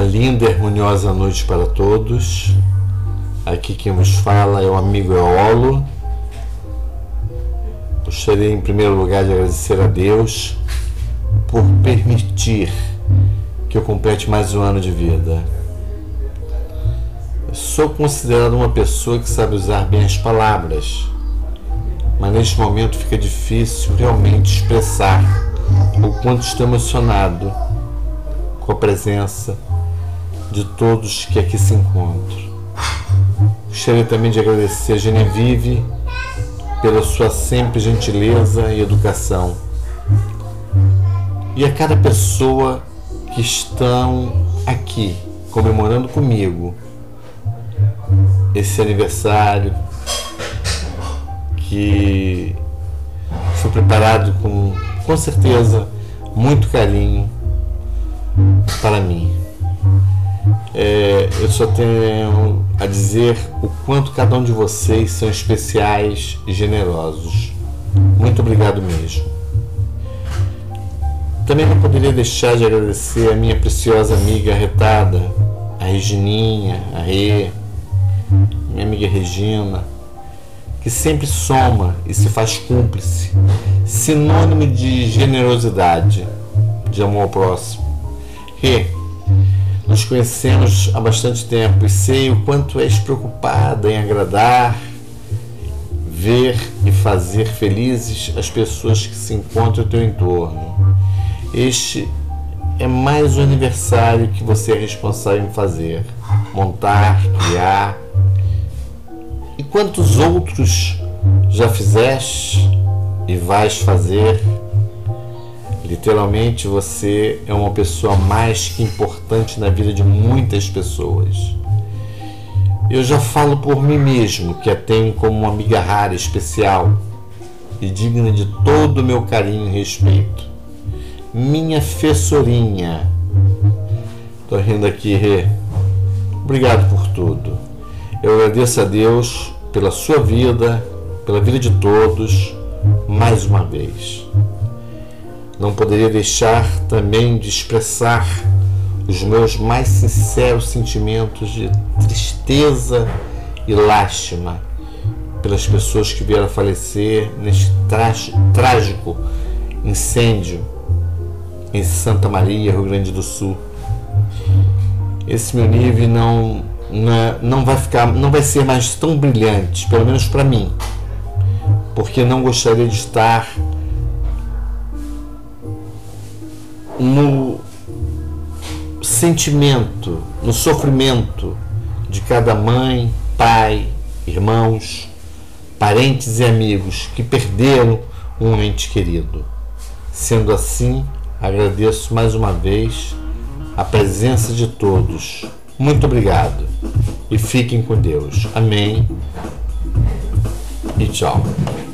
Uma linda e harmoniosa noite para todos. Aqui quem vos fala é o amigo Eolo. Gostaria em primeiro lugar de agradecer a Deus por permitir que eu complete mais um ano de vida. Eu sou considerado uma pessoa que sabe usar bem as palavras, mas neste momento fica difícil realmente expressar o quanto estou emocionado com a presença de todos que aqui se encontram. Gostaria também de agradecer a Genevieve pela sua sempre gentileza e educação, e a cada pessoa que estão aqui comemorando comigo esse aniversário que foi preparado com certeza muito carinho para mim. Eu só tenho a dizer o quanto cada um de vocês são especiais e generosos. Muito obrigado mesmo. Também não poderia deixar de agradecer a minha preciosa amiga arretada, a Regininha, a Rê, minha amiga Regina, que sempre soma e se faz cúmplice, sinônimo de generosidade, de amor ao próximo. Rê, nos conhecemos há bastante tempo e sei o quanto és preocupada em agradar, ver e fazer felizes as pessoas que se encontram ao teu entorno. Este é mais um aniversário que você é responsável em fazer, montar, criar. E quantos outros já fizeste e vais fazer? Literalmente, você é uma pessoa mais que importante na vida de muitas pessoas. Eu já falo por mim mesmo, que a tenho como uma amiga rara, especial e digna de todo o meu carinho e respeito. Minha Fessorinha. Tô rindo aqui, Rê. Obrigado por tudo. Eu agradeço a Deus pela sua vida, pela vida de todos, mais uma vez. Não poderia deixar também de expressar os meus mais sinceros sentimentos de tristeza e lástima pelas pessoas que vieram a falecer neste trágico incêndio em Santa Maria, Rio Grande do Sul. Esse meu nível não vai ser mais tão brilhante, pelo menos para mim, porque não gostaria de estar no sentimento, no sofrimento de cada mãe, pai, irmãos, parentes e amigos que perderam um ente querido. Sendo assim, agradeço mais uma vez a presença de todos. Muito obrigado e fiquem com Deus. Amém e tchau.